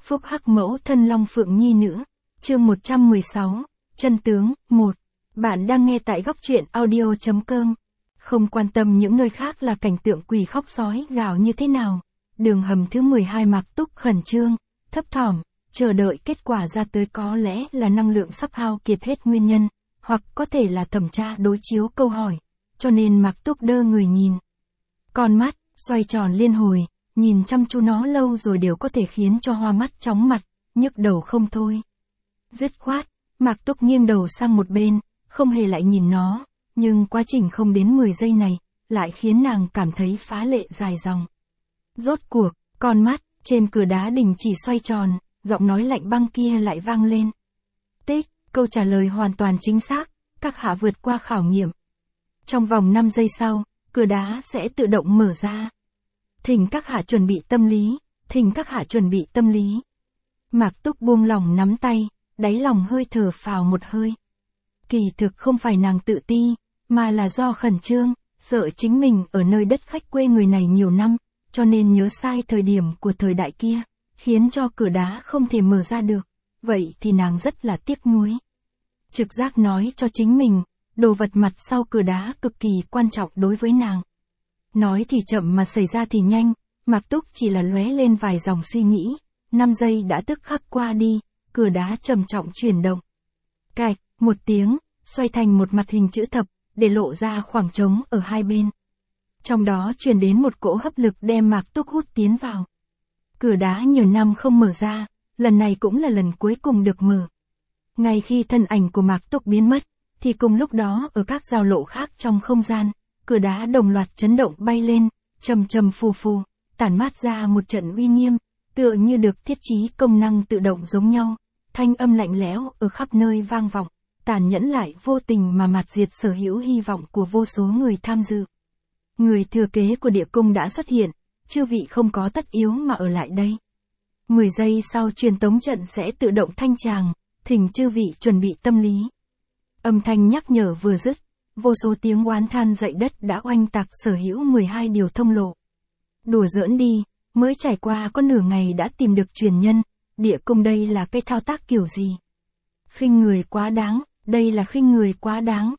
Phúc Hắc mẫu thân Long Phượng Nhi nữa. Chương 116, chân tướng, 1. Bạn đang nghe tại góc truyện audio.com. Không quan tâm những nơi khác là cảnh tượng quỷ khóc sói gào như thế nào. Đường hầm thứ 12 Mạc Túc khẩn trương, thấp thỏm, chờ đợi kết quả ra tới, có lẽ là năng lượng sắp hao kiệt hết nguyên nhân, hoặc có thể là thẩm tra đối chiếu câu hỏi. Cho nên Mạc Túc đơ người nhìn. Con mắt, xoay tròn liên hồi, nhìn chăm chú nó lâu rồi đều có thể khiến cho hoa mắt chóng mặt, nhức đầu không thôi. Dứt khoát, Mạc Túc nghiêng đầu sang một bên, không hề lại nhìn nó, nhưng quá trình không đến 10 giây này, lại khiến nàng cảm thấy phá lệ dài dòng. Rốt cuộc, con mắt, trên cửa đá đình chỉ xoay tròn, giọng nói lạnh băng kia lại vang lên. Tích, câu trả lời hoàn toàn chính xác, các hạ vượt qua khảo nghiệm. Trong vòng 5 giây sau, cửa đá sẽ tự động mở ra. Thỉnh các hạ chuẩn bị tâm lý, thỉnh các hạ chuẩn bị tâm lý. Mạc Túc buông lỏng nắm tay, đáy lòng hơi thở phào một hơi. Kỳ thực không phải nàng tự ti, mà là do khẩn trương, sợ chính mình ở nơi đất khách quê người này nhiều năm, cho nên nhớ sai thời điểm của thời đại kia, khiến cho cửa đá không thể mở ra được, vậy thì nàng rất là tiếc nuối. Trực giác nói cho chính mình, đồ vật mặt sau cửa đá cực kỳ quan trọng đối với nàng. Nói thì chậm mà xảy ra thì nhanh, Mạc Túc chỉ là lóe lên vài dòng suy nghĩ, 5 giây đã tức khắc qua đi, cửa đá trầm trọng chuyển động. Cạch, một tiếng, xoay thành một mặt hình chữ thập, để lộ ra khoảng trống ở hai bên. Trong đó truyền đến một cỗ hấp lực đem Mạc Túc hút tiến vào. Cửa đá nhiều năm không mở ra, lần này cũng là lần cuối cùng được mở. Ngay khi thân ảnh của Mạc Túc biến mất, thì cùng lúc đó ở các giao lộ khác trong không gian, cửa đá đồng loạt chấn động bay lên, trầm trầm phù phù, tản mát ra một trận uy nghiêm, tựa như được thiết trí công năng tự động giống nhau, thanh âm lạnh lẽo ở khắp nơi vang vọng, tàn nhẫn lại vô tình mà mạt diệt sở hữu hy vọng của vô số người tham dự. Người thừa kế của địa cung đã xuất hiện, chư vị không có tất yếu mà ở lại đây. 10 giây sau truyền tống trận sẽ tự động thanh tràng, thỉnh chư vị chuẩn bị tâm lý. Âm thanh nhắc nhở vừa dứt, vô số tiếng oán than dậy đất đã oanh tạc sở hữu 12 điều thông lộ. Đùa giỡn đi, mới trải qua có nửa ngày đã tìm được truyền nhân, địa cung đây là cái thao tác kiểu gì? Khinh người quá đáng, đây là khinh người quá đáng.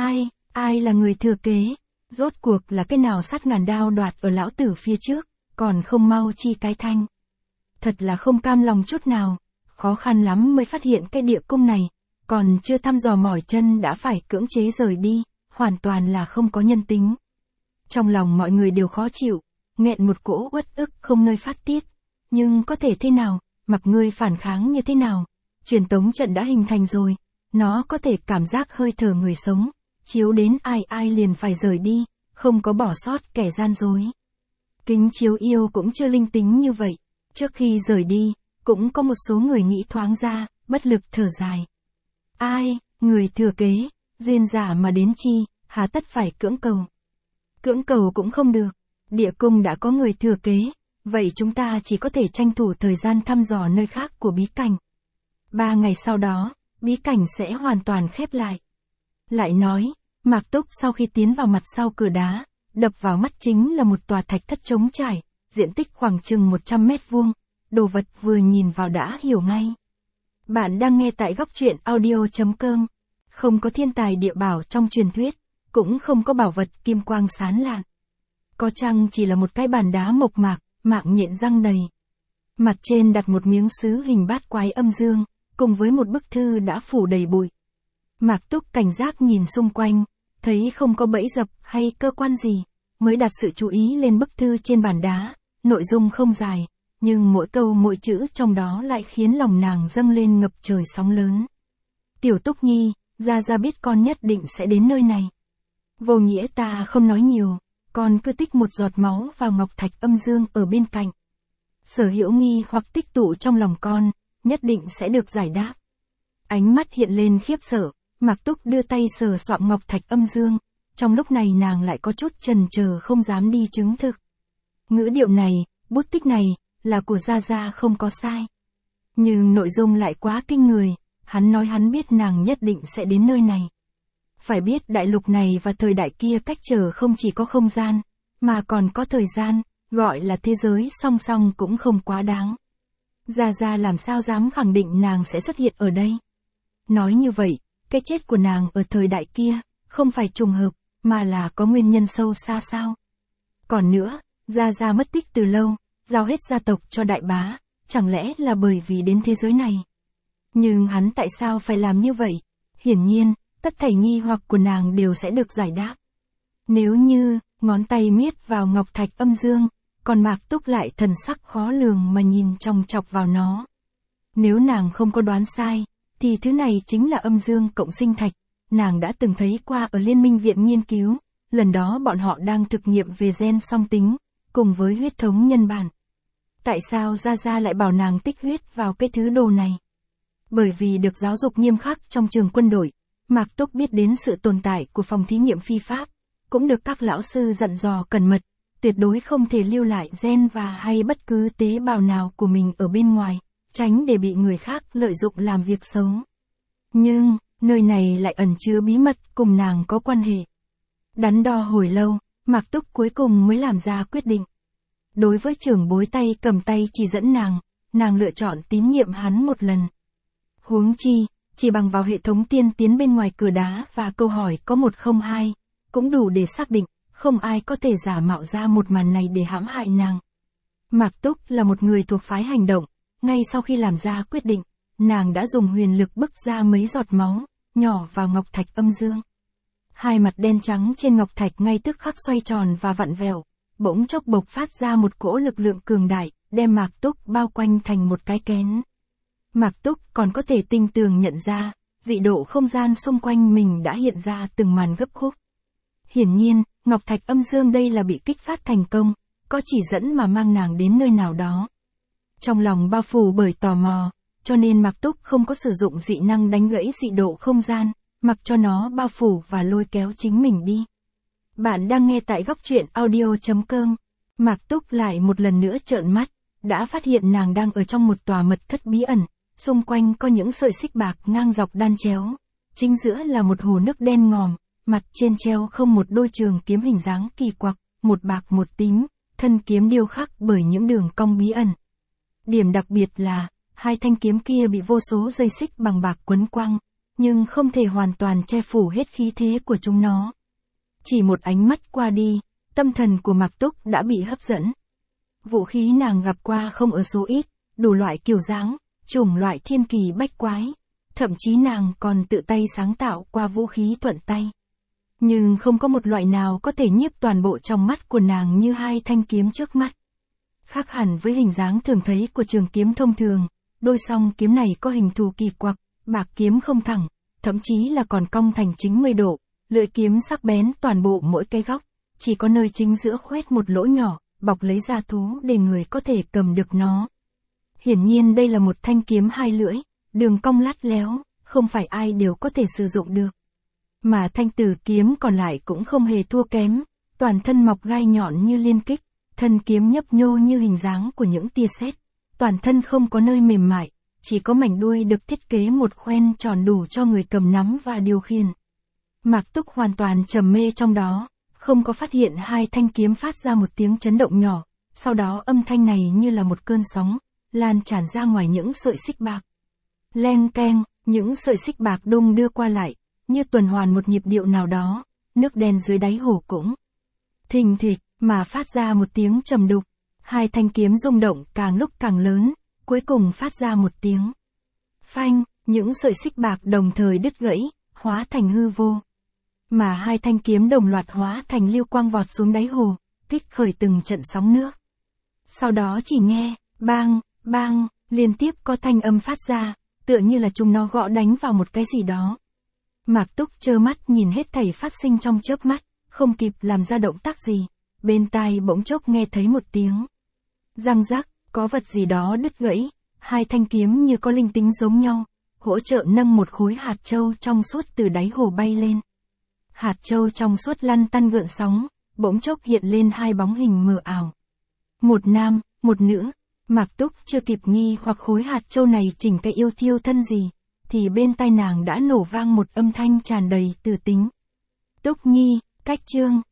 Ai là người thừa kế? Rốt cuộc là cái nào sát ngàn đao đoạt ở lão tử phía trước, còn không mau chi cái thanh. Thật là không cam lòng chút nào, khó khăn lắm mới phát hiện cái địa cung này, còn chưa thăm dò mỏi chân đã phải cưỡng chế rời đi, hoàn toàn là không có nhân tính. Trong lòng mọi người đều khó chịu, nghẹn một cỗ uất ức không nơi phát tiết, nhưng có thể thế nào, mặc ngươi phản kháng như thế nào, truyền tống trận đã hình thành rồi, nó có thể cảm giác hơi thở người sống, chiếu đến ai liền phải rời đi, không có bỏ sót kẻ gian dối. Kính chiếu yêu cũng chưa linh tính như vậy, trước khi rời đi, cũng có một số người nghĩ thoáng ra, bất lực thở dài. Người thừa kế, duyên giả mà đến chi, hà tất phải cưỡng cầu. Cưỡng cầu cũng không được, địa cung đã có người thừa kế, vậy chúng ta chỉ có thể tranh thủ thời gian thăm dò nơi khác của bí cảnh. 3 ngày sau đó, bí cảnh sẽ hoàn toàn khép lại. Lại nói, Mạc Túc sau khi tiến vào mặt sau cửa đá, đập vào mắt chính là một tòa thạch thất trống trải, diện tích khoảng chừng 100 mét vuông, đồ vật vừa nhìn vào đã hiểu ngay. Bạn đang nghe tại góc truyện audio.com, không có thiên tài địa bảo trong truyền thuyết, cũng không có bảo vật kim quang sáng lạn. Có chăng chỉ là một cái bàn đá mộc mạc, mạng nhện răng đầy. Mặt trên đặt một miếng sứ hình bát quái âm dương, cùng với một bức thư đã phủ đầy bụi. Mạc Túc cảnh giác nhìn xung quanh, thấy không có bẫy dập hay cơ quan gì, mới đặt sự chú ý lên bức thư trên bàn đá, nội dung không dài, nhưng mỗi câu mỗi chữ trong đó lại khiến lòng nàng dâng lên ngập trời sóng lớn. Tiểu Túc Nhi, Gia biết con nhất định sẽ đến nơi này. Vô nghĩa ta không nói nhiều, con cứ tích một giọt máu vào ngọc thạch âm dương ở bên cạnh. Sở hữu nghi hoặc tích tụ trong lòng con, nhất định sẽ được giải đáp. Ánh mắt hiện lên khiếp sợ, Mạc Túc đưa tay sờ soạng ngọc thạch âm dương, trong lúc này nàng lại có chút chần chờ không dám đi chứng thực. Ngữ điệu này, bút tích này, là của Gia không có sai. Nhưng nội dung lại quá kinh người, hắn nói hắn biết nàng nhất định sẽ đến nơi này. Phải biết đại lục này và thời đại kia cách trở không chỉ có không gian, mà còn có thời gian, gọi là thế giới song song cũng không quá đáng. Gia Gia làm sao dám khẳng định nàng sẽ xuất hiện ở đây. Nói như vậy, cái chết của nàng ở thời đại kia, không phải trùng hợp, mà là có nguyên nhân sâu xa sao. Còn nữa, Gia Gia mất tích từ lâu, giao hết gia tộc cho đại bá, chẳng lẽ là bởi vì đến thế giới này. Nhưng hắn tại sao phải làm như vậy? Hiển nhiên, tất thảy nghi hoặc của nàng đều sẽ được giải đáp. Nếu như, ngón tay miết vào ngọc thạch âm dương, còn Mạc Túc lại thần sắc khó lường mà nhìn chòng chọc vào nó. Nếu nàng không có đoán sai, thì thứ này chính là âm dương cộng sinh thạch, nàng đã từng thấy qua ở Liên minh viện nghiên cứu, lần đó bọn họ đang thực nghiệm về gen song tính, cùng với huyết thống nhân bản. Tại sao Gia Gia lại bảo nàng tích huyết vào cái thứ đồ này? Bởi vì được giáo dục nghiêm khắc trong trường quân đội, Mạc Túc biết đến sự tồn tại của phòng thí nghiệm phi pháp, cũng được các lão sư dặn dò cẩn mật, tuyệt đối không thể lưu lại gen và hay bất cứ tế bào nào của mình ở bên ngoài, tránh để bị người khác lợi dụng làm việc xấu. Nhưng, nơi này lại ẩn chứa bí mật cùng nàng có quan hệ. Đắn đo hồi lâu, Mạc Túc cuối cùng mới làm ra quyết định. Đối với trưởng bối tay cầm tay chỉ dẫn nàng lựa chọn tín nhiệm hắn một lần. Huống chi, chỉ bằng vào hệ thống tiên tiến bên ngoài cửa đá và câu hỏi có 102, cũng đủ để xác định, không ai có thể giả mạo ra một màn này để hãm hại nàng. Mạc Túc là một người thuộc phái hành động, ngay sau khi làm ra quyết định, nàng đã dùng huyền lực bức ra mấy giọt máu, nhỏ vào ngọc thạch âm dương. Hai mặt đen trắng trên ngọc thạch ngay tức khắc xoay tròn và vặn vẹo, bỗng chốc bộc phát ra một cỗ lực lượng cường đại, đem Mạc Túc bao quanh thành một cái kén. Mạc Túc còn có thể tinh tường nhận ra, dị độ không gian xung quanh mình đã hiện ra từng màn gấp khúc. Hiển nhiên, ngọc thạch âm dương đây là bị kích phát thành công, có chỉ dẫn mà mang nàng đến nơi nào đó. Trong lòng bao phủ bởi tò mò, cho nên Mạc Túc không có sử dụng dị năng đánh gãy dị độ không gian, mặc cho nó bao phủ và lôi kéo chính mình đi. Bạn đang nghe tại góc truyện audio.com. Mạc Túc lại một lần nữa trợn mắt, đã phát hiện nàng đang ở trong một tòa mật thất bí ẩn, xung quanh có những sợi xích bạc ngang dọc đan chéo, chính giữa là một hồ nước đen ngòm, mặt trên treo không một đôi trường kiếm hình dáng kỳ quặc, một bạc một tím, thân kiếm điêu khắc bởi những đường cong bí ẩn. Điểm đặc biệt là, hai thanh kiếm kia bị vô số dây xích bằng bạc quấn quăng, nhưng không thể hoàn toàn che phủ hết khí thế của chúng nó. Chỉ một ánh mắt qua đi, tâm thần của Mạc Túc đã bị hấp dẫn. Vũ khí nàng gặp qua không ở số ít, đủ loại kiểu dáng, chủng loại thiên kỳ bách quái. Thậm chí nàng còn tự tay sáng tạo qua vũ khí thuận tay. Nhưng không có một loại nào có thể nhiếp toàn bộ trong mắt của nàng như hai thanh kiếm trước mắt. Khác hẳn với hình dáng thường thấy của trường kiếm thông thường, đôi song kiếm này có hình thù kỳ quặc, bạc kiếm không thẳng, thậm chí là còn cong thành 90 độ, lưỡi kiếm sắc bén toàn bộ mỗi cái góc, chỉ có nơi chính giữa khoét một lỗ nhỏ, bọc lấy da thú để người có thể cầm được nó. Hiển nhiên đây là một thanh kiếm hai lưỡi, đường cong lắt léo, không phải ai đều có thể sử dụng được. Mà thanh tử kiếm còn lại cũng không hề thua kém, toàn thân mọc gai nhọn như liên kích, thân kiếm nhấp nhô như hình dáng của những tia sét, toàn thân không có nơi mềm mại, chỉ có mảnh đuôi được thiết kế một khoen tròn đủ cho người cầm nắm và điều khiển. Mạc Túc hoàn toàn trầm mê trong đó, không có phát hiện hai thanh kiếm phát ra một tiếng chấn động nhỏ, sau đó âm thanh này như là một cơn sóng, lan tràn ra ngoài những sợi xích bạc. Leng keng, những sợi xích bạc đung đưa qua lại, như tuần hoàn một nhịp điệu nào đó, nước đen dưới đáy hồ cũng thình thịch mà phát ra một tiếng trầm đục. Hai thanh kiếm rung động càng lúc càng lớn, cuối cùng phát ra một tiếng phanh, những sợi xích bạc đồng thời đứt gãy, hóa thành hư vô. Mà hai thanh kiếm đồng loạt hóa thành lưu quang vọt xuống đáy hồ, kích khởi từng trận sóng nước. Sau đó chỉ nghe, bang, bang, liên tiếp có thanh âm phát ra, tựa như là chúng nó gõ đánh vào một cái gì đó. Mạc Túc trơ mắt nhìn hết thảy phát sinh trong chớp mắt, không kịp làm ra động tác gì, bên tai bỗng chốc nghe thấy một tiếng răng rắc, có vật gì đó đứt gãy, hai thanh kiếm như có linh tính giống nhau, hỗ trợ nâng một khối hạt châu trong suốt từ đáy hồ bay lên. Hạt châu trong suốt lăn tăn gợn sóng, bỗng chốc hiện lên hai bóng hình mờ ảo. Một nam, một nữ. Mạc Túc chưa kịp nghi hoặc khối hạt châu này chỉnh cái yêu thiêu thân gì, thì bên tai nàng đã nổ vang một âm thanh tràn đầy từ tính. Túc Nhi, cách chương.